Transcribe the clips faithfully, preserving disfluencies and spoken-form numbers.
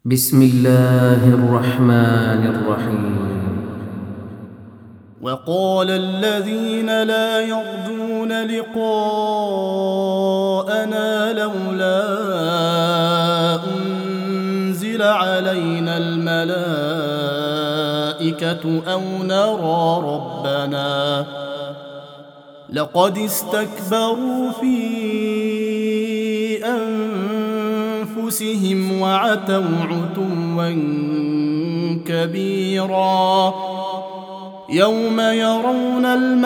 بسم الله الرحمن الرحيم. وقال الذين لا يرجون لقاءنا لولا أنزل علينا الملائكة أو نرى ربنا لقد استكبروا في أنفسهم وعتوا عتوا كبيرا يوم يرون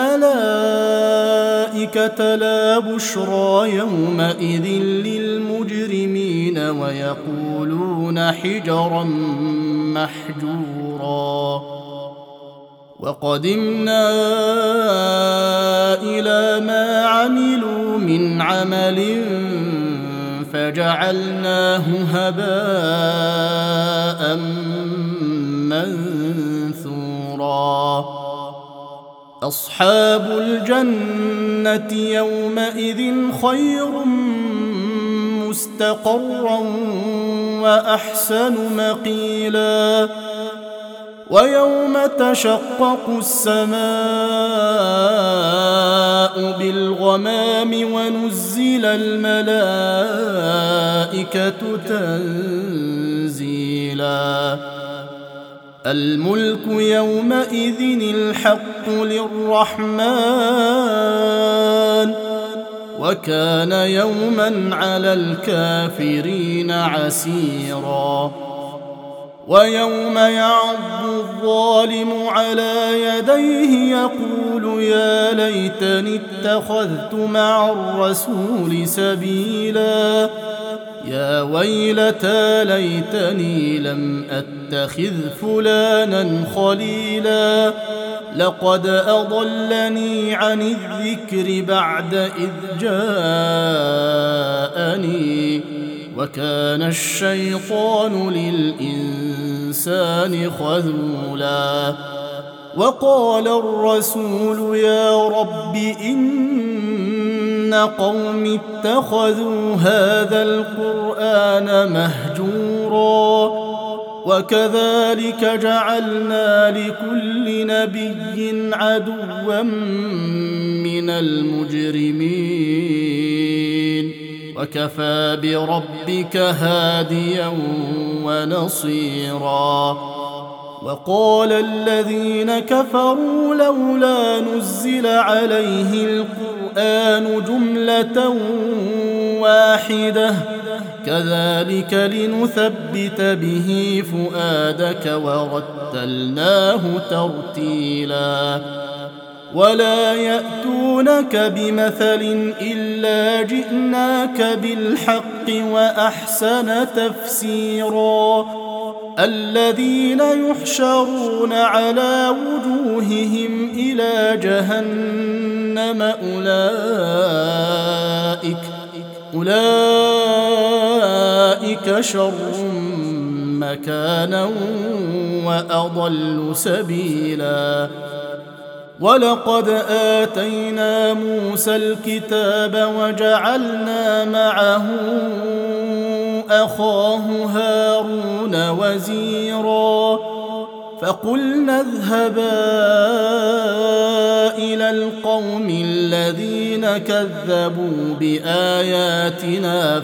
الملائكة لا بشرى يومئذ للمجرمين ويقولون حجرا محجورا وقدمنا إلى ما عملوا من عمل فجعلناه هباء منثورا أصحاب الجنة يومئذ خير مستقرا وأحسن مقيلا ويوم تشقق السماء بالغمام ونزل الملائكة تنزيلا الملك يومئذ الحق للرحمن وكان يوما على الكافرين عسيرا ويوم يعض الظالم على يديه يقول يا ليتني اتخذت مع الرسول سبيلا يا ويلتى ليتني لم أتخذ فلانا خليلا لقد أضلني عن الذكر بعد إذ جاءني وكان الشيطان للإنسان خذولا وقال الرسول يا رب إن قوم اتخذوا هذا القرآن مهجورا وكذلك جعلنا لكل نبي عدوا من المجرمين وكفى بربك هاديا ونصيرا وقال الذين كفروا لولا نزل عليه القرآن جملة واحدة كذلك لنثبت به فؤادك ورتلناه ترتيلا ولا يأتونك بمثل إلا جئناك بالحق وأحسن تفسيرا الذين يحشرون على وجوههم إلى جهنم أولئك أولئك شر مكانا وأضل سبيلا ولقد آتينا موسى الكتاب وجعلنا معه أخاه هارون وزيرا فقلنا اذهبا إلى القوم الذين كذبوا بآياتنا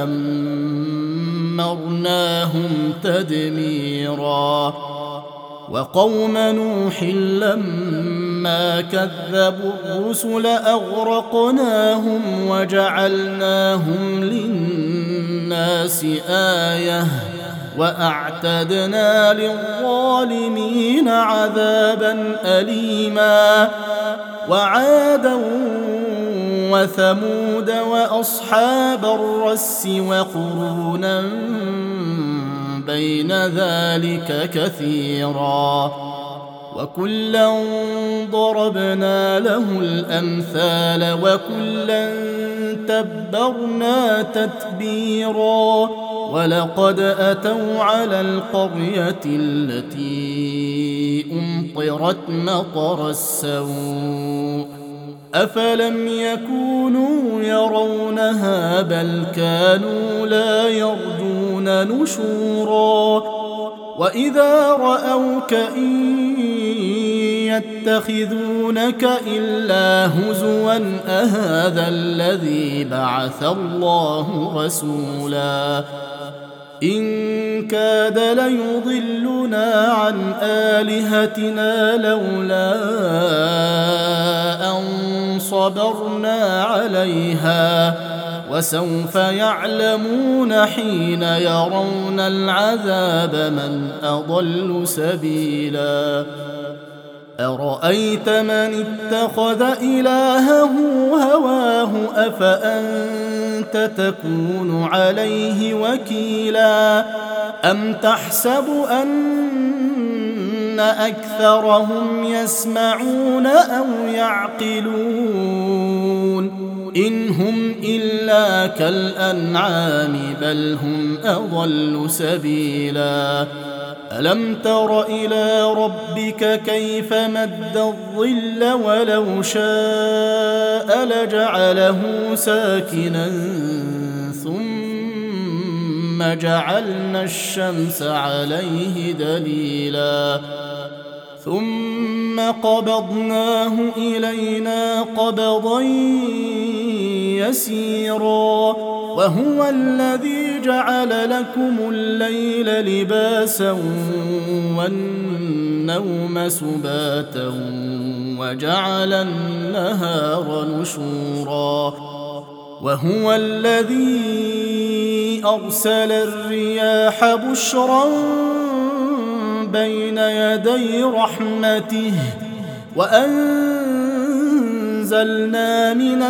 فدمرناهم تدميرا وقوم نوح لما كذبوا الرسل أغرقناهم وجعلناهم للناس آية وأعتدنا للظالمين عذابا أليما وعادا وثمود وأصحاب الرس وقرونا بين ذلك كثيرا وكلا ضربنا له الأمثال وكلا تبرنا تتبيرا ولقد أتوا على القرية التي أمطرت مطر السوء أفلم يكونوا يرونها بل كانوا لا يرجون يتخذون نشورا وإذا رأوك إن يتخذونك إلا هزوا أهذا الذي بعث الله رسولا إن كاد ليضلنا عن آلهتنا لولا أن صبرنا عليها وسوف يعلمون حين يرون العذاب من أضل سبيلا أرأيت من اتخذ إلهه هواه أفأنت تكون عليه وكيلا أم تحسب أن أكثرهم يسمعون أو يعقلون إن هم إلا كالأنعام بل هم أضل سبيلا ألم تر إلى ربك كيف مد الظل ولو شاء لجعله ساكنا ثم جعلنا الشمس عليه دليلا ثم قبضناه إلينا قبضا يسيرا وهو الذي جعل لكم الليل لباسا والنوم سباتا وجعل النهار نشورا وهو الذي أرسل الرياح بشرا بين يدي رحمته وأنزلنا من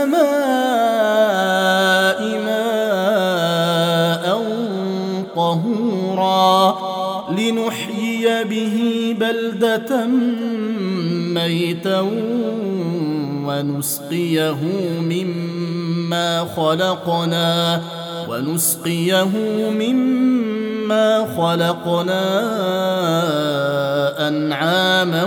السماء ماء طهورا لنحيي به بلدة ميتا ونسقيه مما خلقنا ونسقيه مما خلقنا أنعاما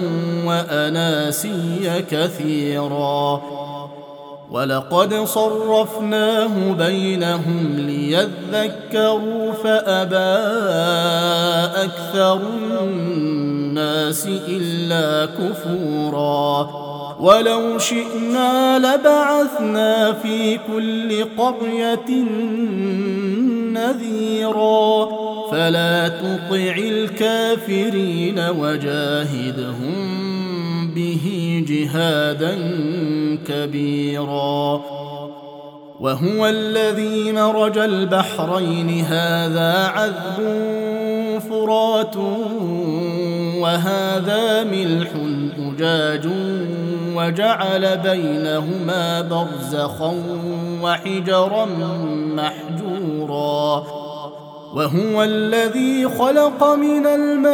وأناسيا كثيرا ولقد صرفناه بينهم ليذكروا فأبى أكثر الناس إلا كفورا ولو شئنا لبعثنا في كل قرية نذيرا فلا تطع الكافرين وجاهدهم به جهادا كبيرا وهو الذي مرج البحرين هذا عذب فرات وهذا ملح أجاج وجعل بينهما برزخا وحجرا محجورا وهو الذي خلق من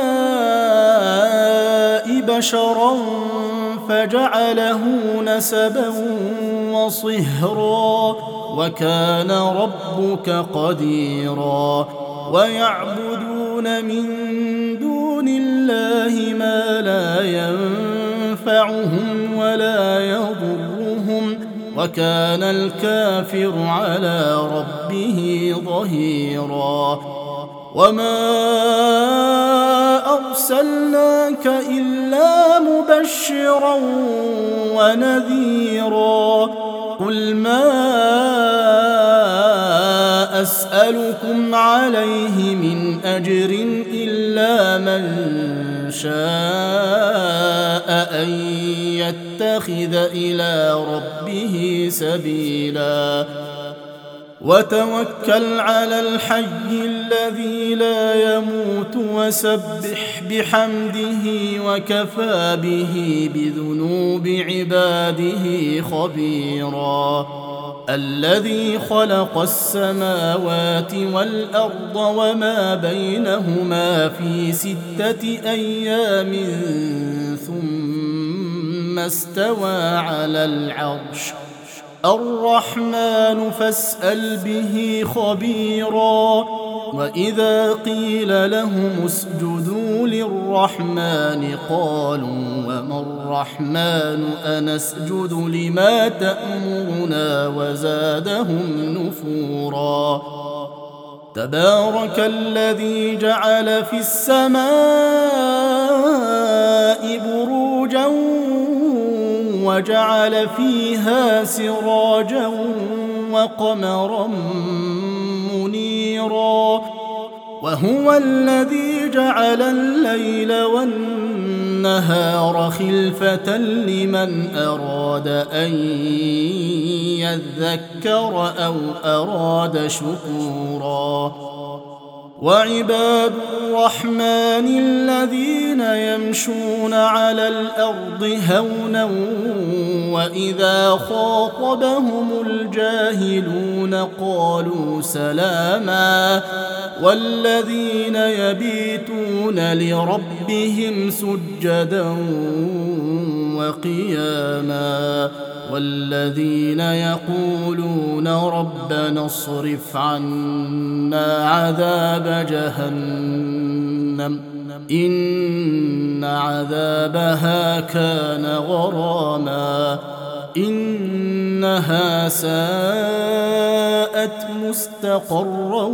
الماء بشرا فجعله نسبا وصهرا وكان ربك قديرا ويعبدون من دون الله ما لا ينفعهم ولا يضرهم وكان الكافر على ربه ظهيرا وما أرسلناك إلا مبشرا ونذيرا قل ما أسألكم عليه من أجر إلا من شاء أن يتخذ إلى ربه سبيلا وتوكل على الحي الذي لا يموت وسبح بحمده وكفى به بذنوب عباده خبيرا الذي خلق السماوات والأرض وما بينهما في ستة أيام ثم استوى على العرش الرحمن فاسأل به خبيرا وإذا قيل لهم اسجدوا للرحمن قالوا وما الرحمن أنسجد لما تأمرنا وزادهم نفورا تبارك الذي جعل في السماء بروجا وجعل فيها سراجا وقمرا منيرا وهو الذي جعل الليل والنهار خلفة لمن أراد أن يذكر أو أراد شكورا وعباد الرحمن الذين يمشون على الأرض هونا وإذا خاطبهم الجاهلون قالوا سلاما والذين يبيتون لربهم سجدا وقياما والذين يقولون ربنا اصرف عنا عذاب جهنم إن عذابها كان غراما إنها ساءت مستقرا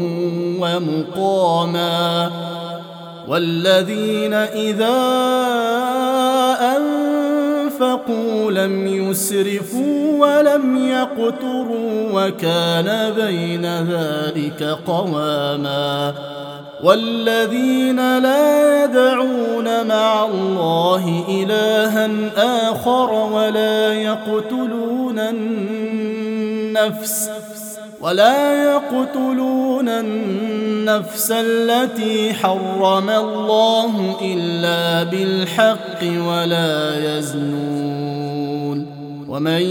ومقاما والذين إذا أنفقوا لم يسرفوا ولم يقتروا وكان بين ذلك قواما والذين لا يدعون مع الله إلها آخر ولا يقتلون النفس ولا يقتلون النفس التي حرم الله إلا بالحق ولا يزنون ومن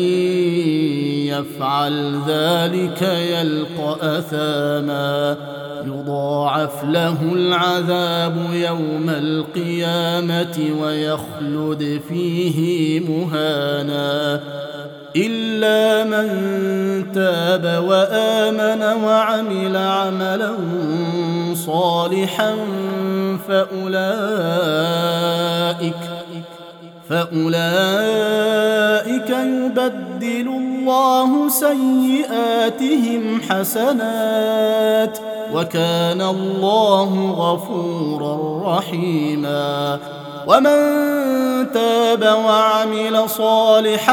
يفعل ذلك يلقى أثاما يضاعف له العذاب يوم القيامة ويخلد فيه مهانا إلا من تاب وآمن وعمل عملا صالحا فأولئك فأولئك يبدل الله سيئاتهم حسنات وكان الله غفورا رحيما ومن تاب وعمل صالحا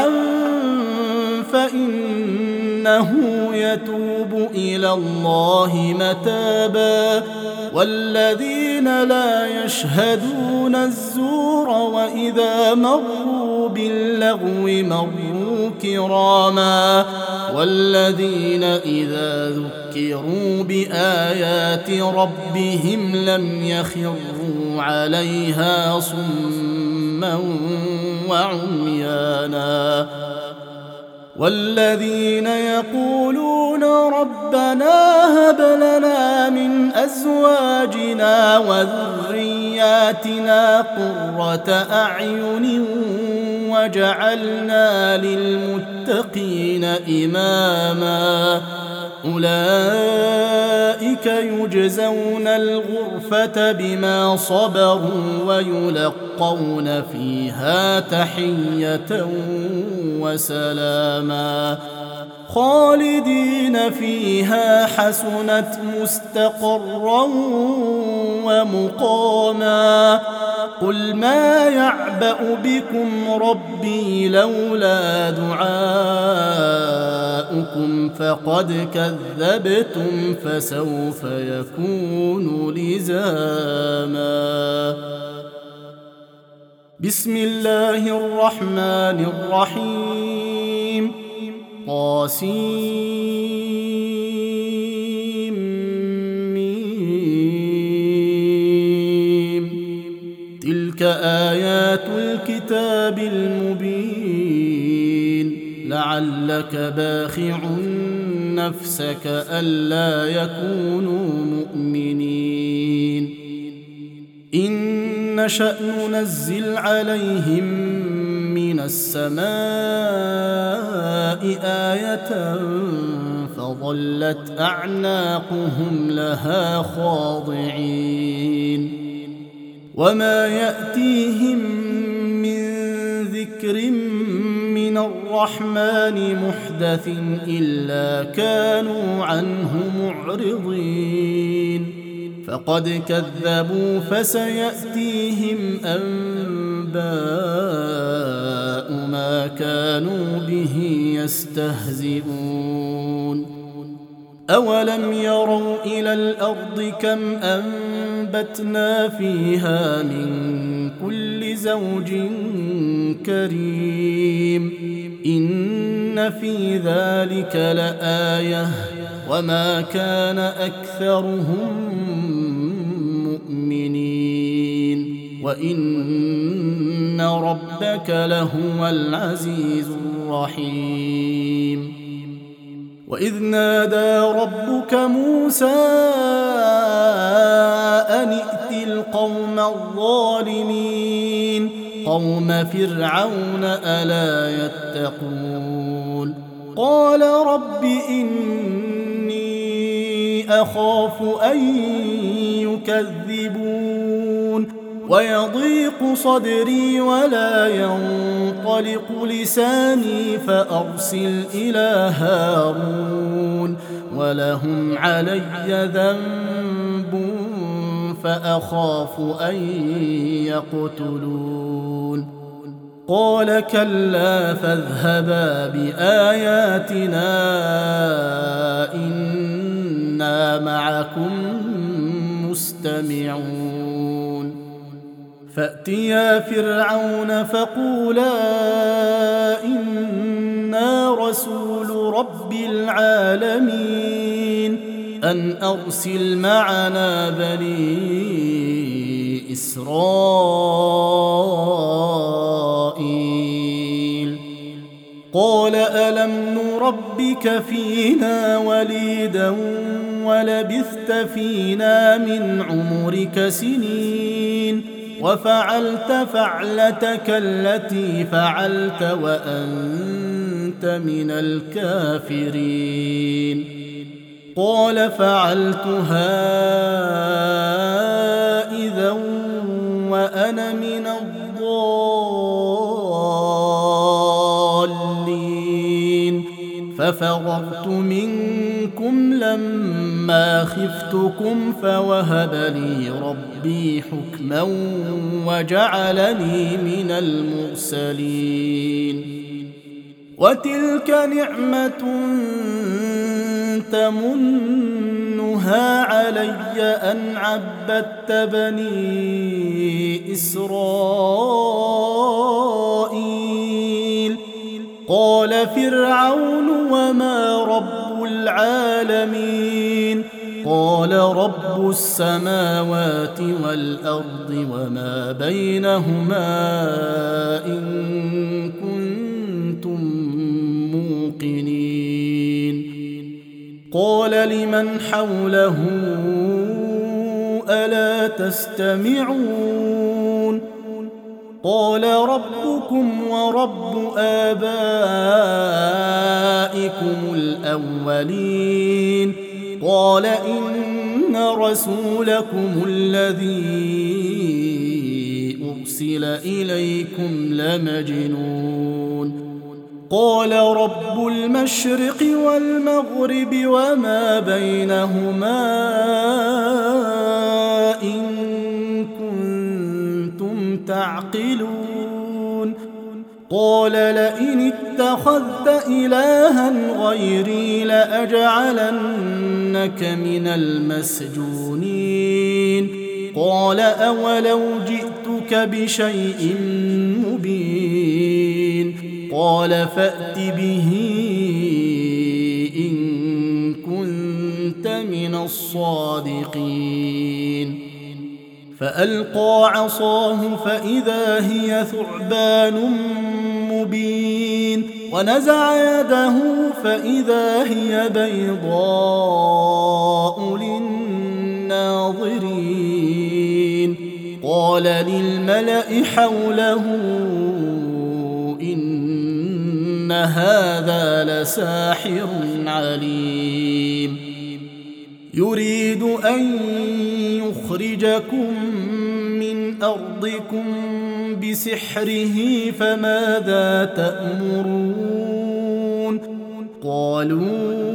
فإنه يتوب إلى الله متابا والذين لا يشهدون الزور وإذا مروا باللغو مروا كراما والذين إذا ذكروا بآيات ربهم لم يخروا عليها صما وعميانا والذين يقولون ربنا هب لنا من أزواجنا وذرياتنا قرة أعين وجعلنا للمتقين إماما أولئك يجزون الغرفة بما صبروا ويلقون فيها تحية وسلاما خالدين فيها حسنت مستقرا ومقاما قل ما يعبأ بكم ربي لولا دعاؤكم فقد كذبتم فسوف يكون لزاما بسم الله الرحمن الرحيم طاسيم ميم تلك آيات الكتاب المبين لعلك باخع نفسك ألا يكونوا مؤمنين إن نشأ ننزل عليهم من السماء آية فظلت أعناقهم لها خاضعين وما يأتيهم من ذكر من من الرحمن محدث إلا كانوا عنه معرضين فقد كذبوا فسيأتيهم أنباء ما كانوا به يستهزئون أولم يروا إلى الأرض كم أنبتنا فيها من كل زوج كريم إن في ذلك لآية وما كان أكثرهم مؤمنين وإن ربك لهو العزيز الرحيم وإذ نادى ربك موسى أن ائت القوم الظالمين قوم فرعون ألا يتقون قال رب إني أخاف أن يكذبون ويضيق صدري ولا ينطلق لساني فأرسل إلى هارون ولهم علي ذنب فأخاف أن يقتلون قال كلا فاذهبا بآياتنا إنا معكم مستمعون فأتيا فرعون فقولا إنا رسول رب العالمين أن أرسل معنا بني إسرائيل قال ألم نربك فينا وليدا ولبثت فينا من عمرك سنين وفعلت فعلتك التي فعلت وأنت من الكافرين قال فعلتها إذا وأنا من الضالين ففررت منكم لما خفتكم فوهب لي ربي حكما وجعلني من المرسلين وتلك نعمة تمنها علي أن عبدت بني إسرائيل قال فرعون وما رب العالمين قال رب السماوات والأرض وما بينهما إن كنتم موقنين قال لمن حوله ألا تستمعون قال ربكم ورب آبائكم الأولين قال إن رسولكم الذي أرسل إليكم لمجنون قال رب المشرق والمغرب وما بينهما إن كنتم تعقلون قال لئن اتخذت إلها غيري لأجعلنك من المسجونين قال أولو جئتك بشيء مبين قال فأت به إن كنت من الصادقين فألقى عصاه فإذا هي ثعبان مبين ونزع يده فإذا هي بيضاء للناظرين قال للملأ حوله إن هذا لساحر عليم يريد أن يخرجكم من أرضكم بسحره فماذا تأمرون قالوا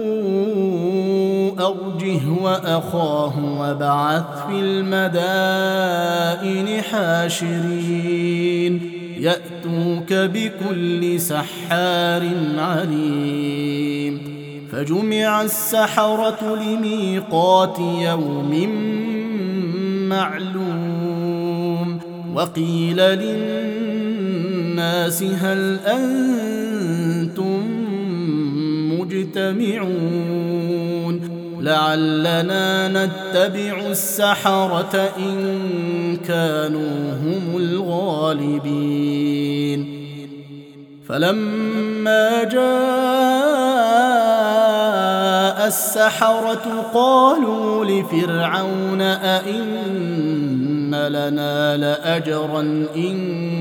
أرجه وأخاه وابعث في المدائن حاشرين يأتوك بكل سحار عليم فجمع السحرة لميقات يوم معلوم وقيل للناس هل أنتم مجتمعون لعلنا نتبع السحرة إن كانوا هم الغالبين فلما جاء السحرة قالوا لفرعون أئن لنا لأجرا إن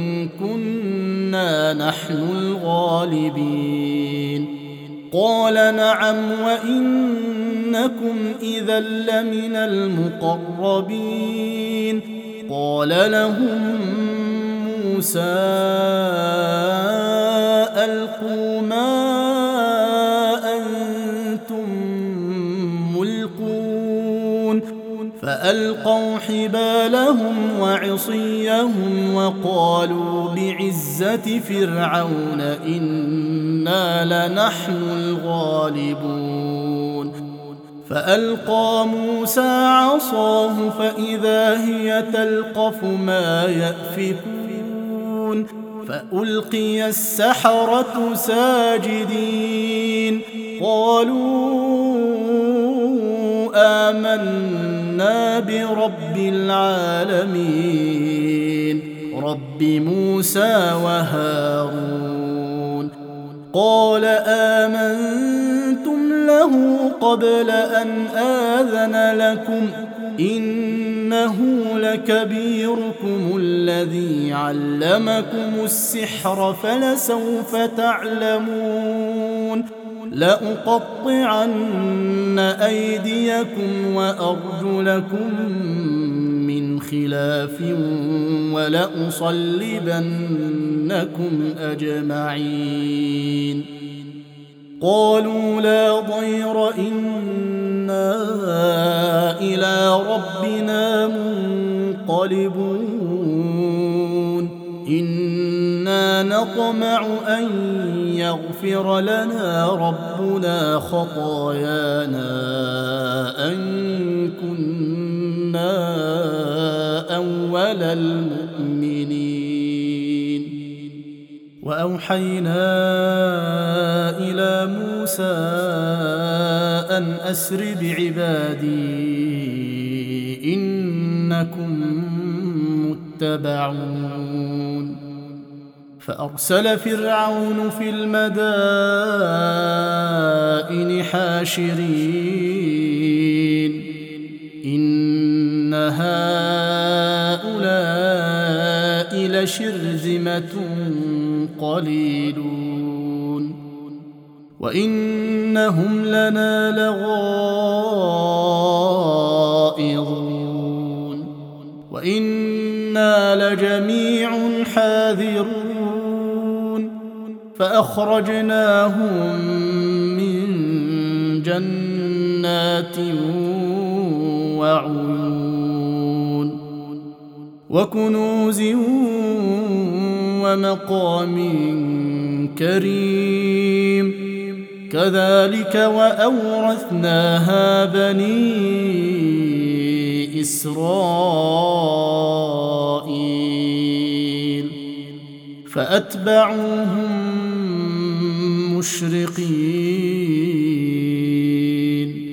كنا نحن الغالبين قال نعم وإنكم إذا لمن المقربين قال لهم موسى ألقوا ما أنتم ملقون فألقوا حبالهم وعصيهم وقالوا بعزة فرعون إنا لنحن الغالبون فألقى موسى عصاه فإذا هي تلقف ما يأفكون فألقي السحرة ساجدين قالوا آمنا برب العالمين رب موسى وهارون قال آمنتم له قبل أن آذن لكم إنه لكبيركم الذي علمكم السحر فلسوف تعلمون لأقطعن أيديكم وأرجلكم من خلاف ولأصلبنكم أجمعين قالوا لا ضير إنا إلى ربنا منقلبون إنا نطمع أن يغفر لنا ربنا خطايانا أن كنا أول المؤمنين وأوحينا إلى موسى أن أسر بعبادي إنكم متبعون فأرسل فرعون في المدائن حاشرين إن هؤلاء لشرذمة قليلون وإنهم لنا لغائظون وإنا لجميع حاذرون فأخرجناهم من جنات وعيون وكنوز ومقام كريم كذلك وأورثناها بني إسرائيل فأتبعوهم مشرقين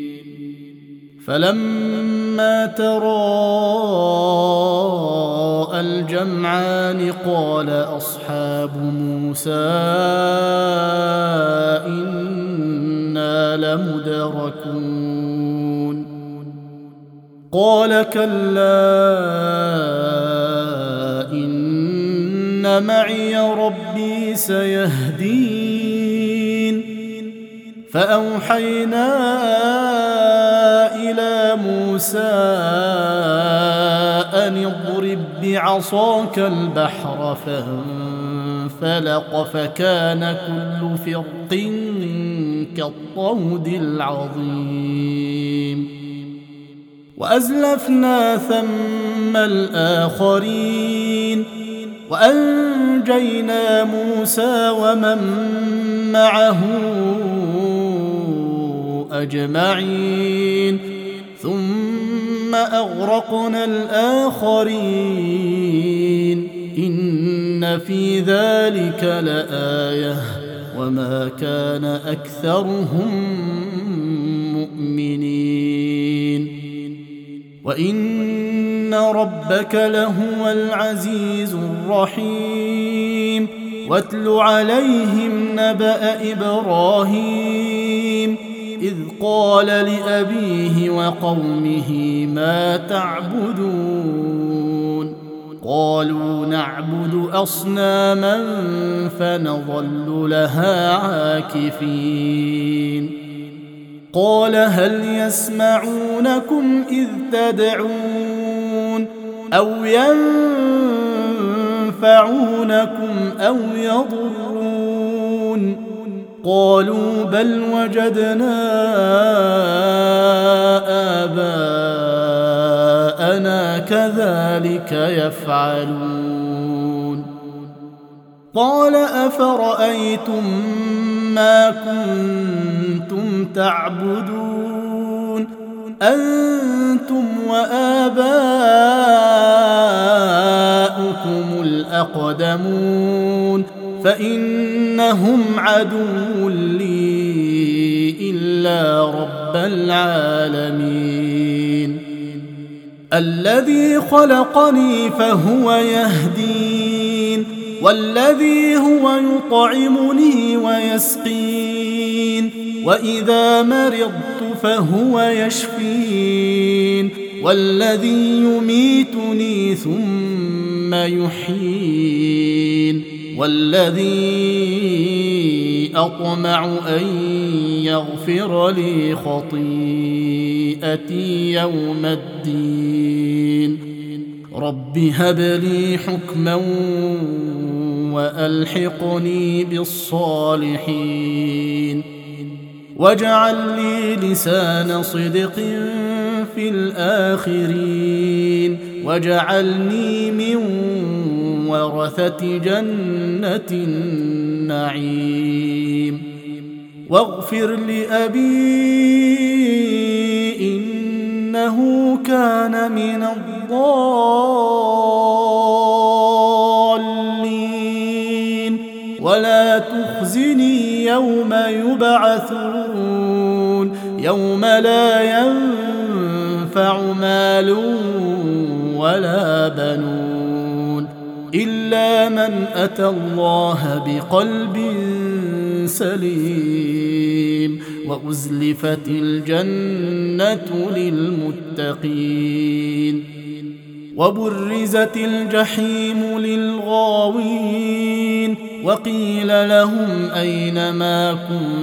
فلما تراءى الجمعان قال أصحاب موسى إنا لمدركون قال كلا إن معي ربي سيهدين فأوحينا إلى موسى أن اضرب بعصاك البحر فانفلق فكان كل فرق كالطود العظيم وأزلفنا ثم الآخرين وأنجينا موسى ومن معه أجمعين ثم أغرقنا الآخرين إن في ذلك لآية وما كان أكثرهم مؤمنين وإن ربك لهو العزيز الرحيم واتل عليهم نبأ إبراهيم إذ قال لأبيه وقومه ما تعبدون قالوا نعبد أصناما فنظل لها عاكفين قال هل يسمعونكم إذ تدعون أو ينفعونكم أو يضرون قالوا بل وجدنا آباءنا كذلك يفعلون قال أفرأيتم ما كنتم تعبدون أنتم وآباؤكم الأقدمون فإنهم عدو لي إلا رب العالمين الذي خلقني فهو يهدين والذي هو يطعمني ويسقين وإذا مرضت فهو يشفين والذي يميتني ثم يحيين والذي أطمع أن يغفر لي خطيئتي يوم الدين رب هب لي حكما وألحقني بالصالحين واجعل لي لسان صدق في الآخرين واجعلني من ورثة جنة النعيم واغفر لأبي إنه كان من الضالين ولا تخزني يوم يبعثون يوم لا ينفع مال ولا بنون إلا من أتى الله بقلب سليم وأزلفت الجنة للمتقين وبرزت الجحيم للغاوين وقيل لهم أين ما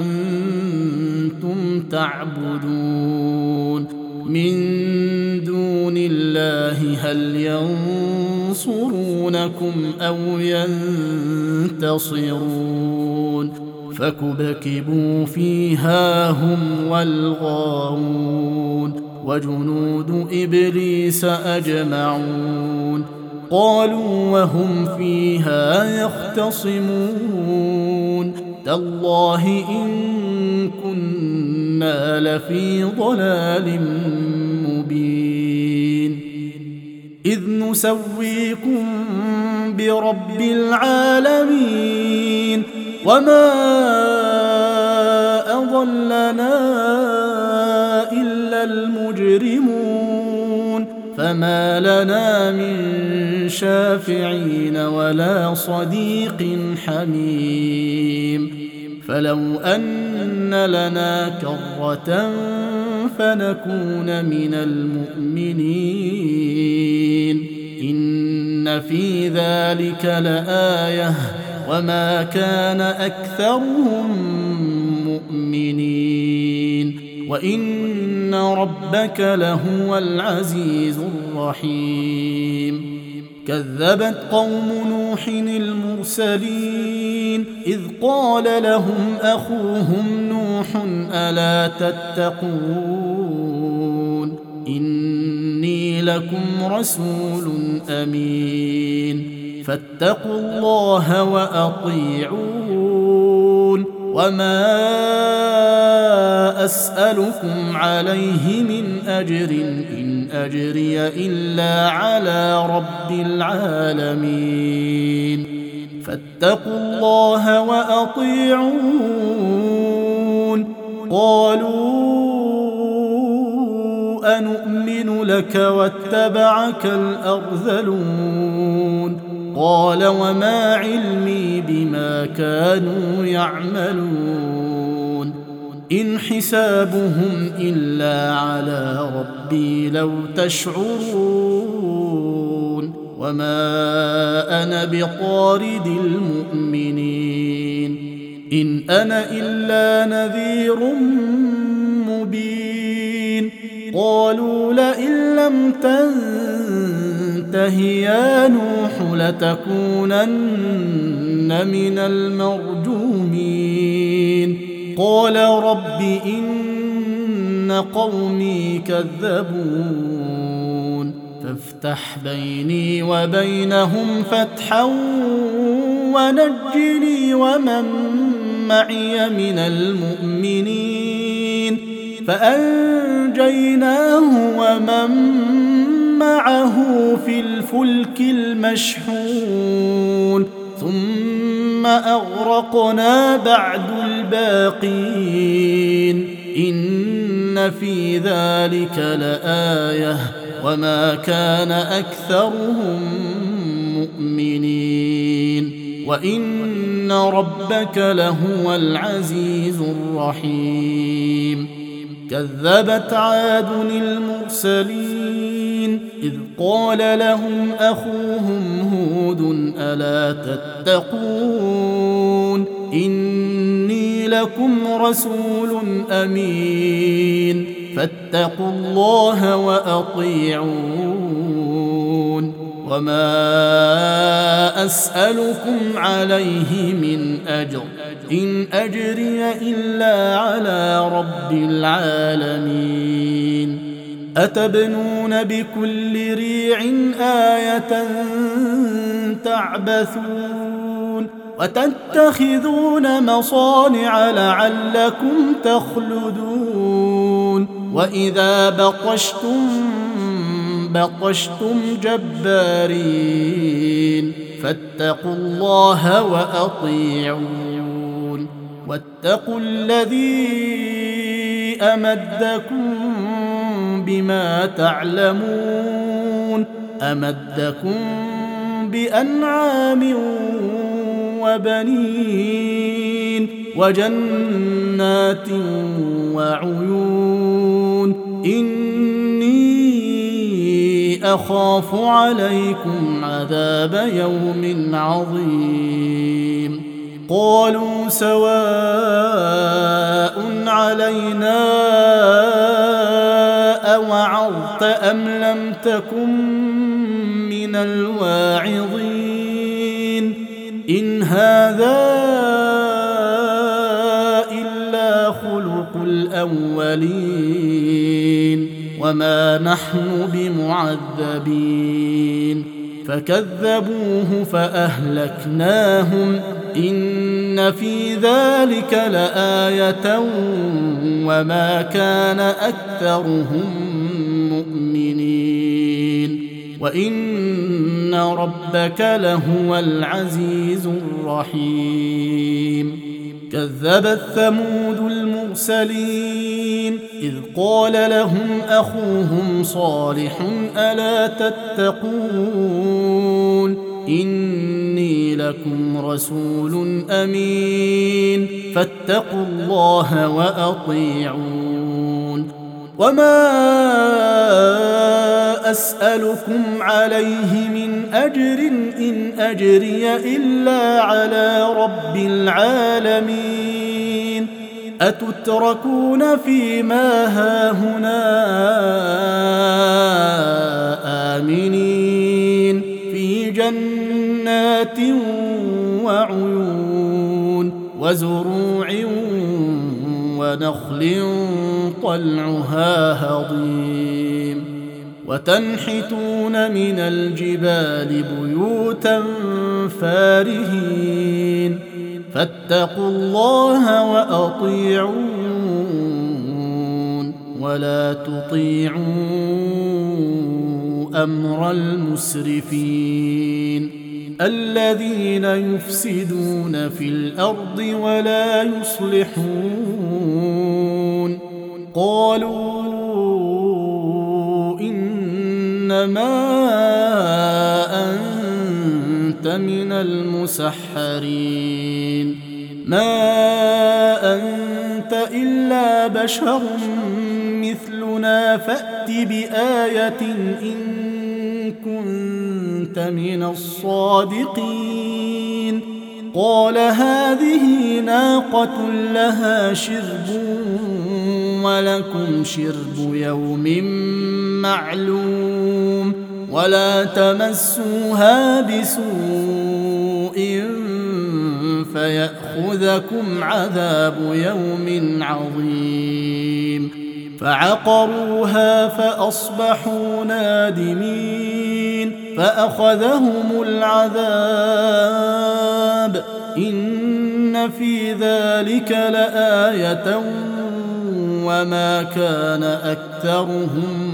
كنتم تعبدون من دون الله هل ينصرونكم أو ينتصرون فكبكبوا فيها هم والغاوون وجنود إبليس أجمعون قالوا وهم فيها يختصمون تالله إن كنا لفي ضلال مبين إذ نسويكم برب العالمين وما أضلنا إلا المجرمون فما لنا من شافعين ولا صديق حميم فلو أن لنا كرة فنكون من المؤمنين إن في ذلك لآية وما كان أكثرهم مؤمنين وإن وإن ربك لهو العزيز الرحيم كذبت قوم نوح المرسلين إذ قال لهم أخوهم نوح ألا تتقون إني لكم رسول أمين فاتقوا الله وأطيعون وما أسألكم عليه من أجر إن أجري إلا على رب العالمين فاتقوا الله وأطيعون قالوا أنؤمن لك واتبعك الأرذلون قال وما علمي بما كانوا يعملون إن حسابهم إلا على ربي لو تشعرون وما أنا بطارد المؤمنين إن أنا إلا نذير مبين قالوا لئن لم تنته يا نوح لتكونن من المرجومين قال رب إن قومي كذبون فافتح بيني وبينهم فتحا ونجني ومن معي من المؤمنين فأنجيناه ومن معه في الفلك المشحون ثم أغرقنا بعد الباقين إن في ذلك لآية وما كان أكثرهم مؤمنين وإن ربك لهو العزيز الرحيم كذبت عاد المرسلين إذ قال لهم أخوهم هود ألا تتقون إني لكم رسول أمين فاتقوا الله وأطيعون وما أسألكم عليه من أجر إن أجري إلا على رب العالمين أتبنون بكل ريع آية تعبثون وتتخذون مصانع لعلكم تخلدون وإذا بطشتم بطشتم جبارين فاتقوا الله وأطيعون واتقوا الذي أمدكم بما تعلمون أمدكم بأنعام وبنين وجنات وعيون إني أخاف عليكم عذاب يوم عظيم قالوا سواء علينا أوعظت أم لم تكن من الواعظين إن هذا إلا خلق الأولين وما نحن بمعذبين فكذبوه فأهلكناهم إن في ذلك لآية وما كان أكثرهم مؤمنين وإن ربك لهو العزيز الرحيم كذبت ثمود المرسلين إذ قال لهم أخوهم صالح ألا تتقون إني لكم رسول أمين فاتقوا الله وأطيعون وما أسألكم عليه من أجر إن أجري إلا على رب العالمين أتتركون فيما هاهنا آمنين في جنات وعيون وزروع ونخل طلعها هضيم وتنحتون من الجبال بيوتا فارهين فاتقوا الله وأطيعون ولا تطيعوا أمر المسرفين الذين يفسدون في الأرض ولا يصلحون قالوا إنما أنت من المسحرين ما أنت إلا بشر مثلنا فأت بآية إن كنت من الصادقين قال هذه ناقة لها شرب ولكم شرب يوم معلوم ولا تمسوها بسوء فيأخذكم عذاب يوم عظيم فعقروها فأصبحوا نادمين فأخذهم العذاب إن في ذلك لآية وما كان أكثرهم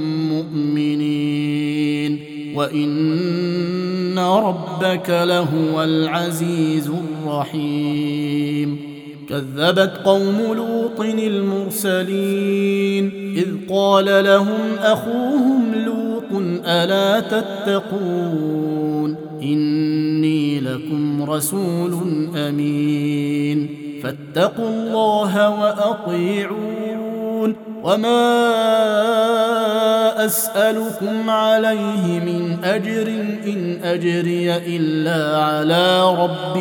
مؤمنين وإن ربك لهو العزيز الرحيم كذبت قوم لوط المرسلين إذ قال لهم أخوهم لوط ألا تتقون إني لكم رسول أمين فاتقوا الله وأطيعون وما أسألكم عليه من أجر إن أجري إلا على رب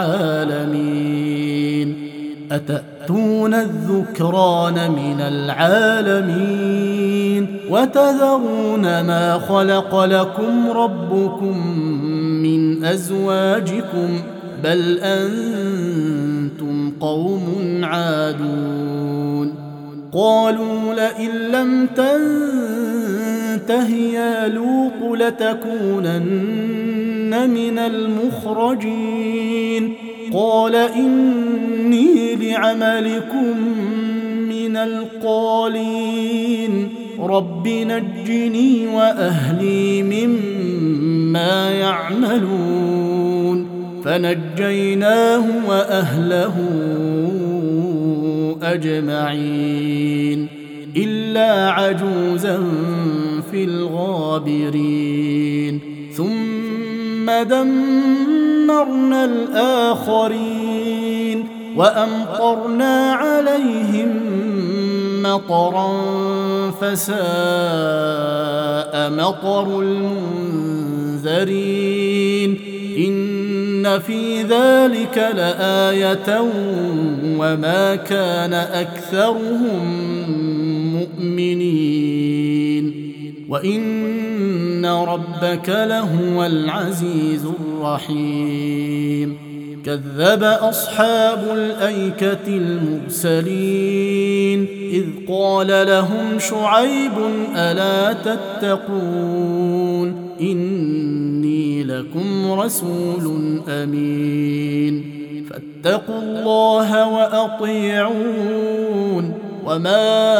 العالمين أتأتون الذكران من العالمين وتذرون ما خلق لكم ربكم من أزواجكم بل أنتم قوم عادون قالوا لئن لم تنته يا لوط لتكونن من المخرجين قال إني لعملكم من القالين رب نجني وأهلي مما يعملون فنجيناه وأهله أجمعين إلا عجوزا في الغابرين ثم دمرنا الآخرين وأمطرنا عليهم مطرا فساء مطر المنذرين إن في ذلك لآية وما كان أكثرهم مؤمنين وإن ربك لهو العزيز الرحيم كذب أصحاب الأيكة المرسلين إذ قال لهم شعيب ألا تتقون إني لكم رسول أمين فاتقوا الله وأطيعون وما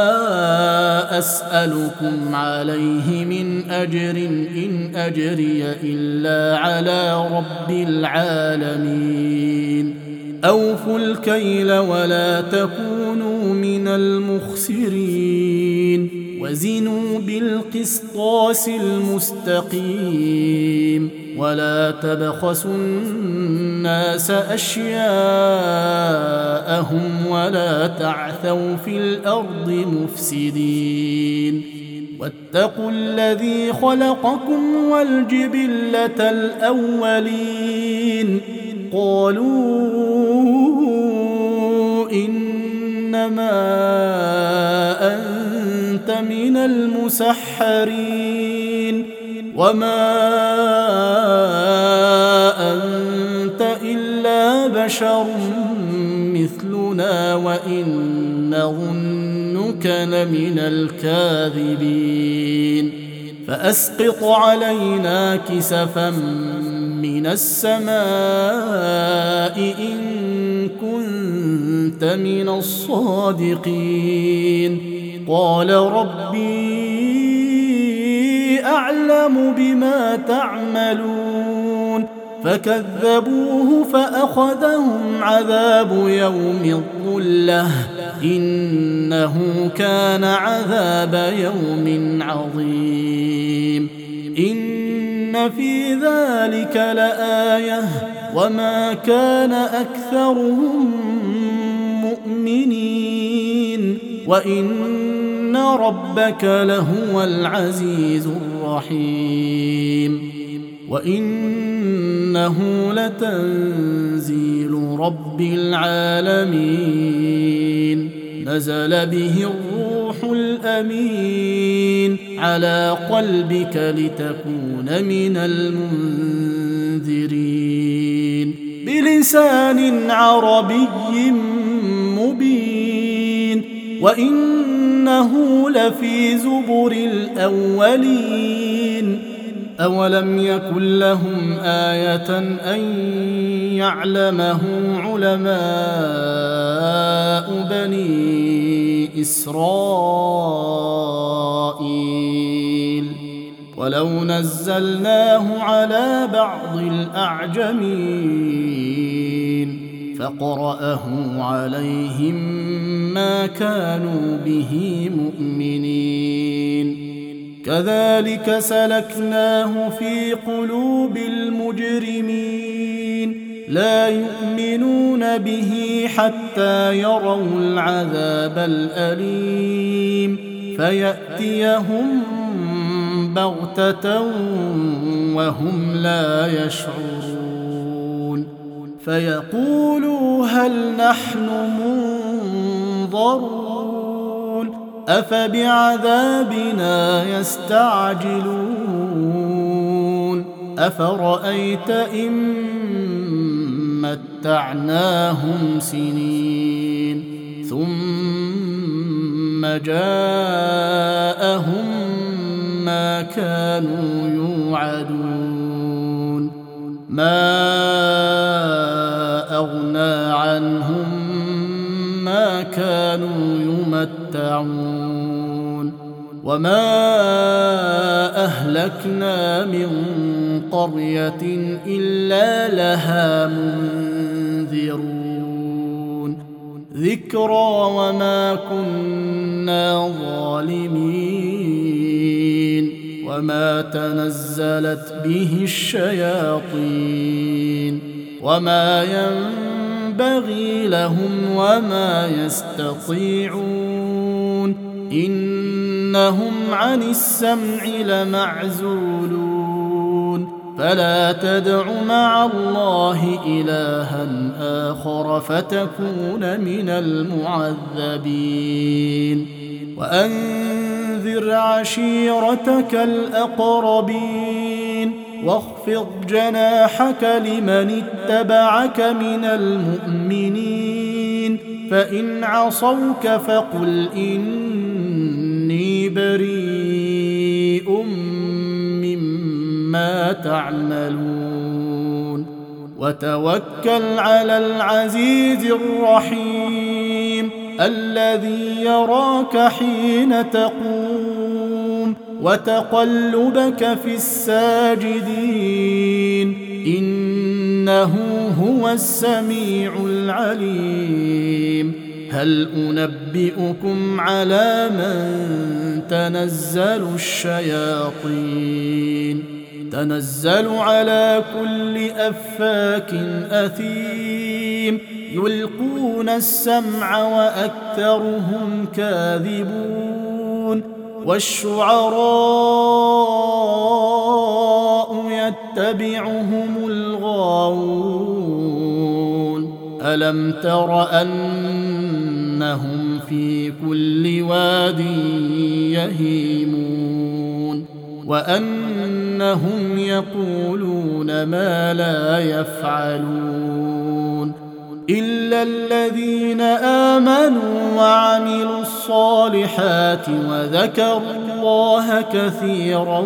أسألكم عليه من أجر إن أجري إلا على رب العالمين أوفوا الكيل ولا تكونوا من المخسرين وزنوا بالقسطاس المستقيم ولا تبخسوا الناس أشياءهم ولا تعثوا في الأرض مفسدين واتقوا الذي خلقكم والجبلة الأولين قالوا إن إنما أنت من المسحرين وما أنت إلا بشر مثلنا وإن نظنك لمن الكاذبين فأسقط علينا كسفا من السماء إن كنت من الصادقين قال ربي أعلم بما تعملون فكذبوه فأخذهم عذاب يوم الظلة إنه كان عذاب يوم عظيم إن في ذلك لآية وما كان أكثرهم مؤمنين وإن ربك لهو العزيز الرحيم وإنه لتنزيل رب العالمين نزل به الروح الأمين على قلبك لتكون من المنذرين بلسان عربي مبين وإنه لفي زبر الأولين أولم يكن لهم آية أن يعلمه علماء بني إسرائيل ولو نزلناه على بعض الأعجمين فقرأه عليهم ما كانوا به مؤمنين كذلك سلكناه في قلوب المجرمين لا يؤمنون به حتى يروا العذاب الأليم فيأتيهم بغتة وهم لا يشعرون فيقولوا هل نحن منظرون أفبعذابنا يستعجلون أفرأيت إن متعناهم سنين ثم جاءهم ما كانوا يوعدون ما أغنى عنهم ما كانوا يمتعون وما أهلكنا من قرية إلا لها منذرون ذكرى وما كنا ظالمين وما تنزلت به الشياطين وما ينبغي لهم وما يستطيعون إنهم عن السمع لمعزولون فلا تدع مع الله إلها آخر فتكون من المعذبين وأنذر عشيرتك الأقربين واخفض جناحك لمن اتبعك من المؤمنين فإن عصوك فقل إني بريء مما تعملون وتوكل على العزيز الرحيم الذي يراك حين تقوم وتقلبك في الساجدين إنه هو السميع العليم هل أنبئكم على من تنزل الشياطين تنزل على كل أفاك أثيم يلقون السمع وأكثرهم كاذبون والشعراء يتبعهم الغاوون ألم تر أنهم كل واد يهيمون وأنهم يقولون ما لا يفعلون إلا الذين آمنوا وعملوا الصالحات وذكروا الله كثيرا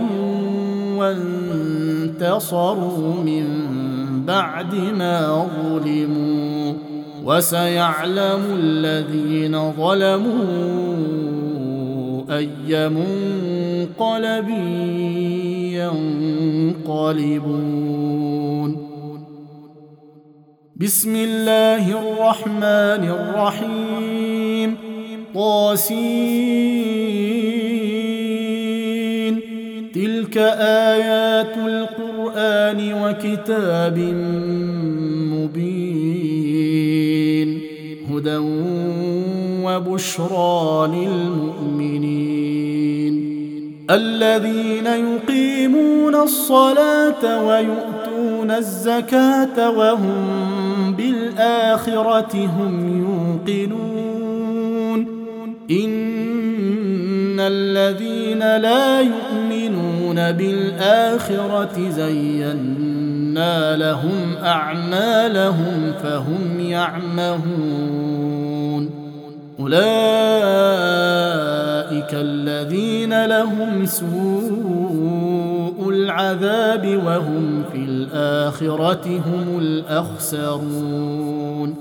وانتصروا من بعد ما ظلموا وسيعلم الذين ظلموا أي منقلب ينقلبون. بسم الله الرحمن الرحيم. طاسين. تلك آيات القرآن وكتاب مبين هدى وبشرى للمؤمنين الذين يقيمون الصلاة ويؤتون الزكاة وهم بالآخرة هم يوقنون إن الذين لا يؤمنون بالآخرة زينا لهم أعمالهم فهم يعمهون أولئك الذين لهم سوء العذاب وهم في الآخرة هم الأخسرون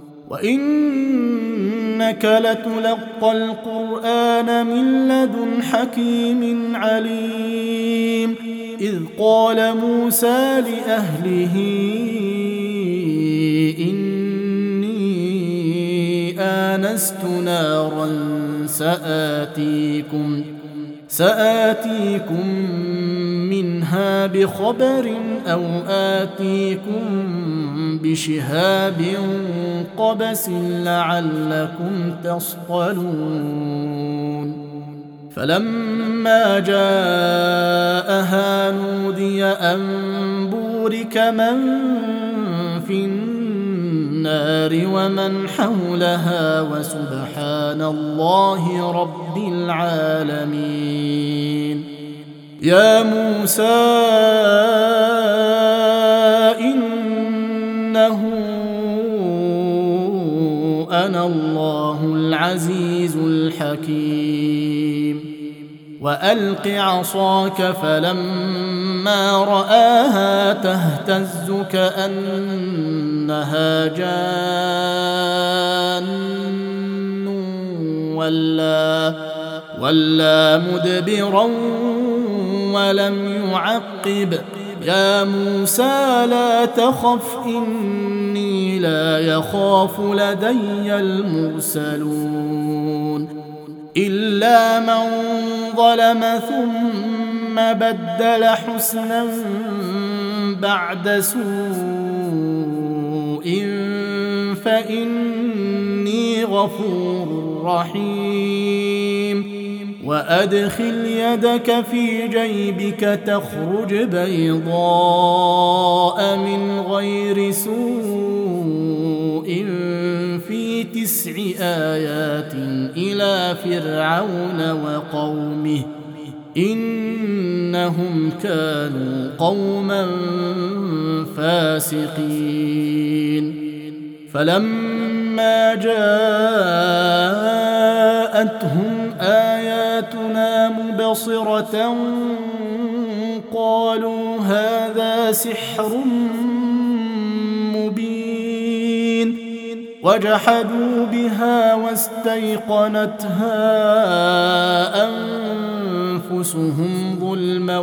وإنك لتلقى القرآن من لدن حكيم عليم إذ قال موسى لأهله إني آنست نارا سآتيكم سآتيكم منها بخبر أو آتيكم بشهاب قبس لعلكم تصطلون فلما جاءها نودي أن بورك من في النار ومن حولها وسبحان الله رب العالمين. يا موسى إنه أنا الله العزيز الحكيم وألق عصاك فلما رآها تهتز كأنها جان ولا, ولا مدبرا ولم يعقب يا موسى لا تخف إني لا يخاف لدي المرسلون إلا من ظلم ثم بدل حسنا بعد سوء فإني غفور رحيم. وأدخل يدك في جيبك تخرج بيضاء من غير سوء في تسع آيات إلى فرعون وقومه إنهم كانوا قوما فاسقين. فلما جاءتهم آياتنا مبصرة قالوا هذا سحر مبين وجحدوا بها واستيقنتها أنفسهم ظلما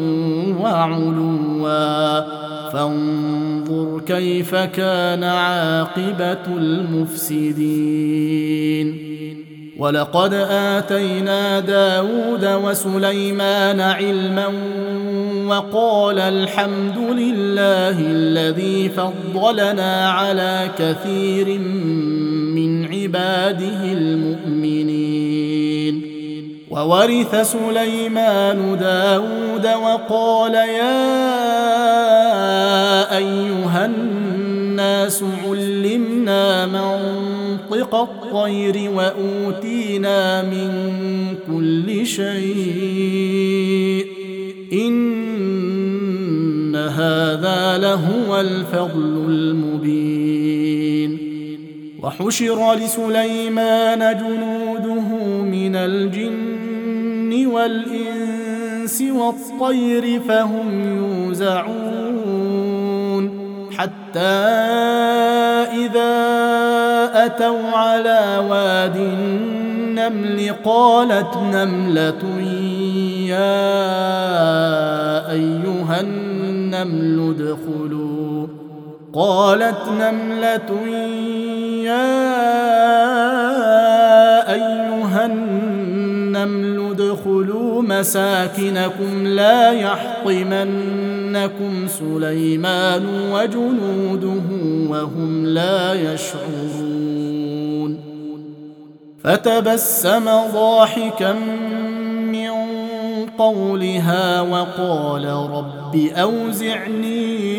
وعلوا فانظر كيف كان عاقبة المفسدين. ولقد آتينا داود وسليمان علما وقال الحمد لله الذي فضلنا على كثير من عباده المؤمنين. وورث سليمان داود وقال يا أيها الناس علمنا منطق منطق الطير وأوتينا من كل شيء إن هذا لهو الفضل المبين. وحشر لسليمان جنوده من الجن والإنس والطير فهم يوزعون حتى إذا أتوا على واد النمل قالت نملة يا أيها النمل ادخلوا قالت نملة يا أيها النمل ادخلوا مساكنكم لا يحطمنكم سليمان وجنوده وهم لا يشعرون. فتبسم ضاحكا من قولها وقال رب أوزعني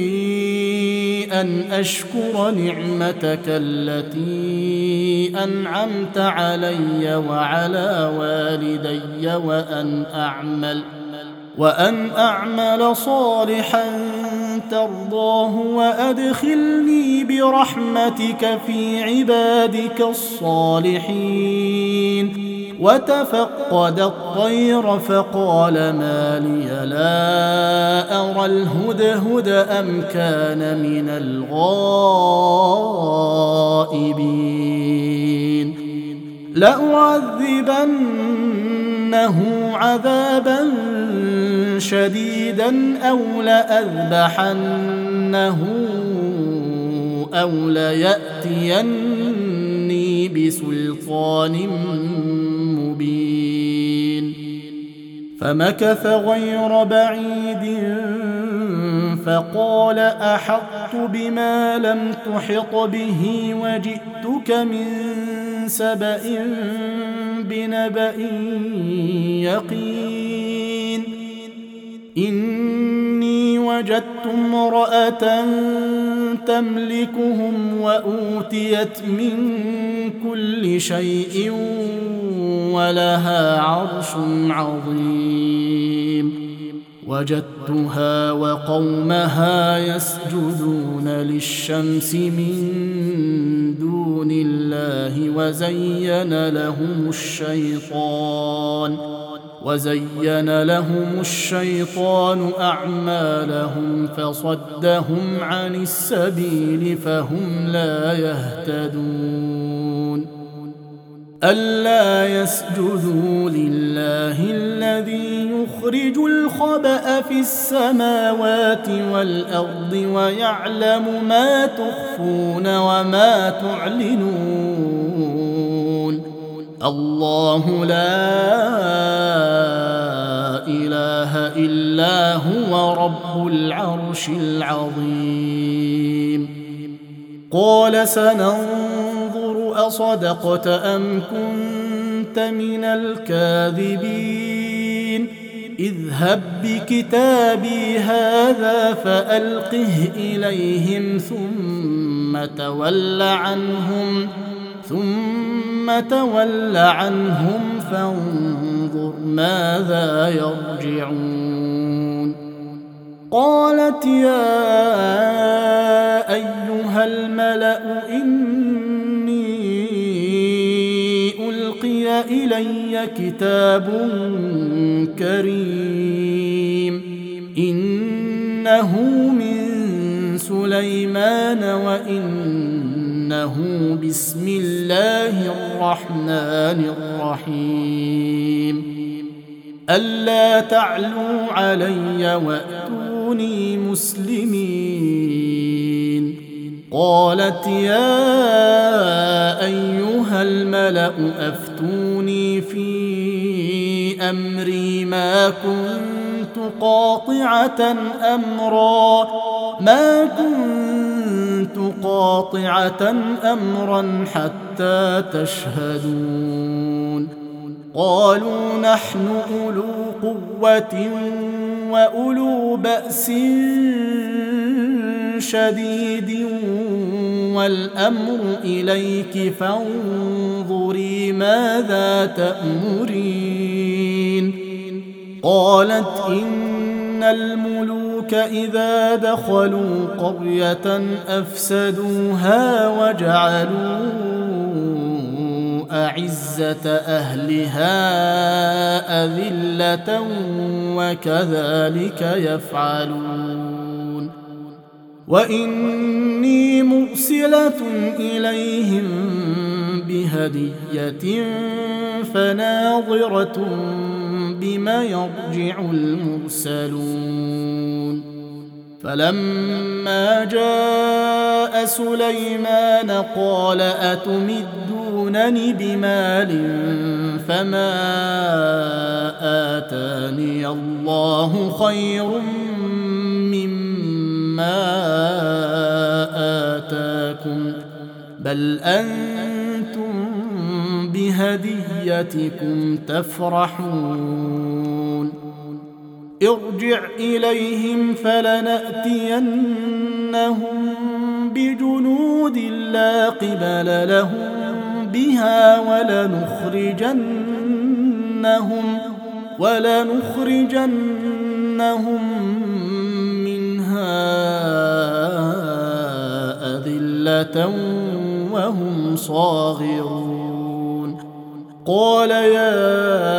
أن أشكر نعمتك التي أنعمت علي وعلى والدي وأن أعمل وأن أعمل صالحا ترضاه وأدخلني برحمتك في عبادك الصالحين. وتفقد الطير فقال ما لي لا أرى الهدهد أم كان من الغائبين لأعذبنه عذابا شديدا أو لأذبحنه أو ليأتيني بسلطان مبين. فمكث غير بعيد فقال أحطت بما لم تحط به وجئتك من سبأ بنبأ يقين إني وجدت امرأة تملكهم وأوتيت من كل شيء ولها عرش عظيم. وجدتها وقومها يسجدون للشمس من دون الله وزين لهم الشيطان وزين لهم الشيطان أعمالهم فصدهم عن السبيل فهم لا يهتدون. ألا يسجدوا لله الذي يخرج الخبأ في السماوات والأرض ويعلم ما تخفون وما تعلنون. الله لا إله إلا هو رب العرش العظيم. قال سننظر أصدقت أم كنت من الكاذبين اذهب بكتابي هذا فألقه إليهم ثم تول عنهم ثم تول عنهم فانظر ماذا يرجعون. قالت يا أيها الملأ إني ألقي إلي كتاب كريم إنه من سليمان وإنه بسم الله الرحمن الرحيم ألا تعلوا علي وأتوني مسلمين. قالت يا أيها الملأ أفتوني في أمري ما كنت قاطعة أمرا ما كنت قاطعة أمرا حتى تشهدون. قالوا نحن أولو قوة وأولو بأس شديد والأمر إليك فانظري ماذا تأمرين. قالت إن الملوك إذا دخلوا قرية أفسدوها وجعلوا أعزة أهلها أذلة وكذلك يفعلون. وإني مرسلة إليهم بهدية فناظرة بما يرجع المرسلون. فلما جاء سليمان قال أتمدونني بمال فما آتاني الله خير مما آتاكم بل أنتم بهديتكم تفرحون. ارجع إليهم فلنأتينهم بجنود لا قبل لهم بها ولنخرجنهم ولنخرجنهم منها أذلة وهم صاغرون. قال يا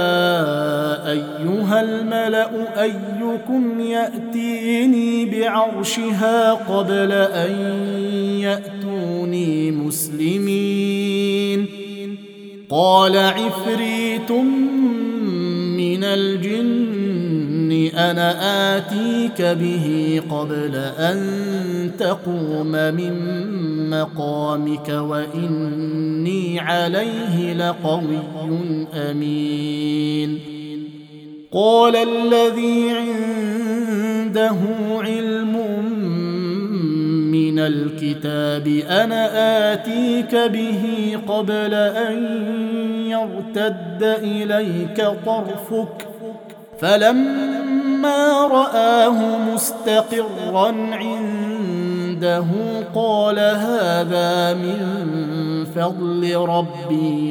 أيها الملأ أيكم يأتيني بعرشها قبل أن يأتوني مسلمين. قال عفريت من الجن أنا آتيك به قبل أن تقوم من مقامك وإني عليه لقوي أمين. قال الذي عنده علم من الكتاب أنا آتيك به قبل أن يرتد إليك طرفك فلما رآه مستقرا عنده قال هذا من فضل ربي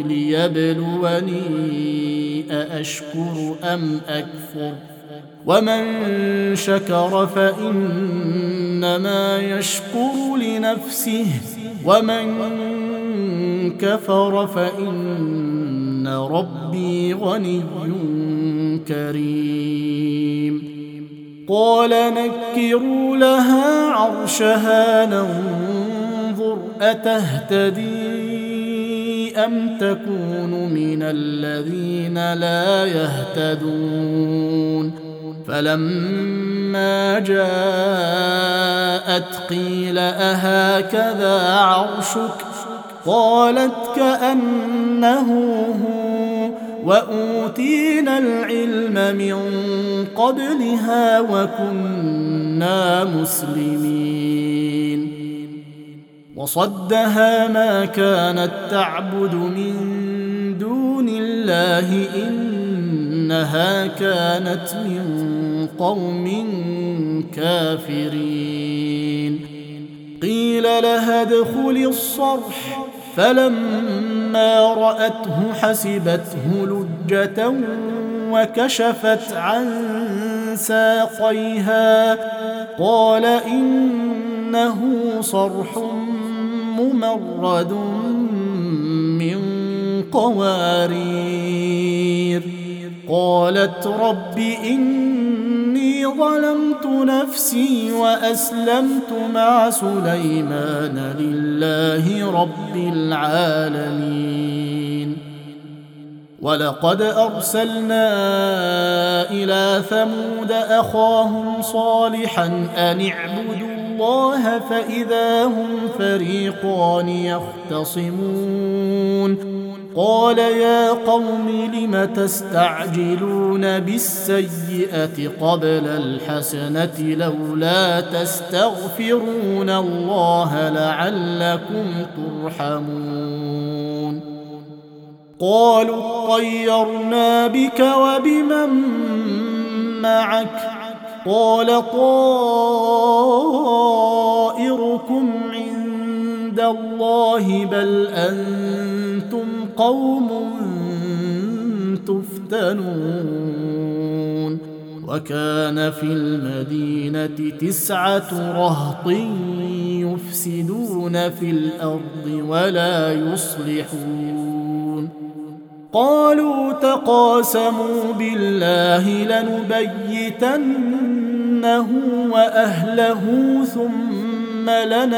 ليبلوني أأشكر أم أكفر ومن شكر فإنما يشكر لنفسه ومن كفر فإن ربي غني كريم. قال نكروا لها عرشها ننظر أتهتدي أم تكون من الذين لا يهتدون. فلما جاءت قيل أهكذا عرشك قالت كأنه هو وأوتينا العلم من قبلها وكنا مسلمين. وصدها ما كانت تعبد من دون الله إنها كانت من قوم كافرين. قيل لها ادخلي الصرح فلما رأته حسبته لجة وكشفت عن ساقيها قال إنه صرح ممرد من قوارير. قالت رب إني ظلمت نفسي وأسلمت مع سليمان لله رب العالمين. ولقد أرسلنا إلى ثمود أخاهم صالحا أن اعبدوا الله فإذا هم فريقان يختصمون. قال يا قوم لم تستعجلون بالسيئة قبل الحسنة لولا تستغفرون الله لعلكم ترحمون. قالوا طيرنا بك وبمن معك قال طائركم الله بل أنتم قوم تفتنون وكان في المدينة تسعة رهط يفسدون في الأرض ولا يصلحون قالوا تقاسموا بالله لنبيتنه وأهله ثم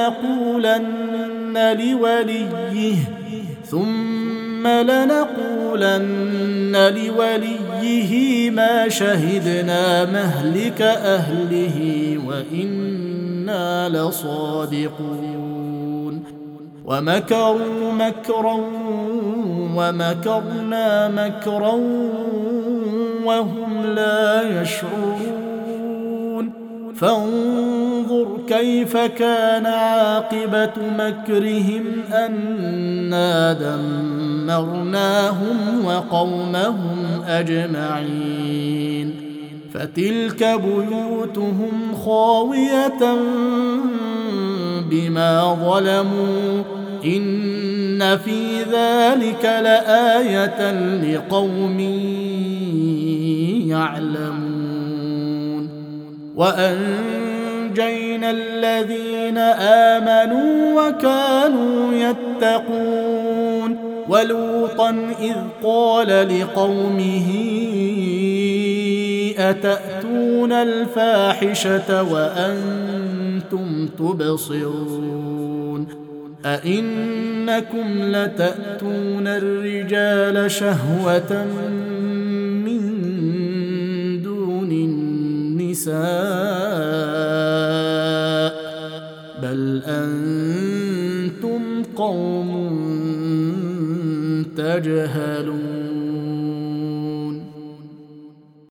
لنقولن لوليه ثم لنقولن لوليه ما شهدنا مهلك أهله وإنا لصادقون ومكروا مكرا ومكرنا مكرا وهم لا يشعرون فانظر كيف كان عاقبة مكرهم أنا دمرناهم وقومهم أجمعين فتلك بيوتهم خاوية بما ظلموا إن في ذلك لآية لقوم يعلمون وأنجينا الذين آمنوا وكانوا يتقون ولوطا إذ قال لقومه أتأتون الفاحشة وأنتم تبصرون أئنكم لتأتون الرجال شهوة من دون النساء بل أنتم قوم تجهلون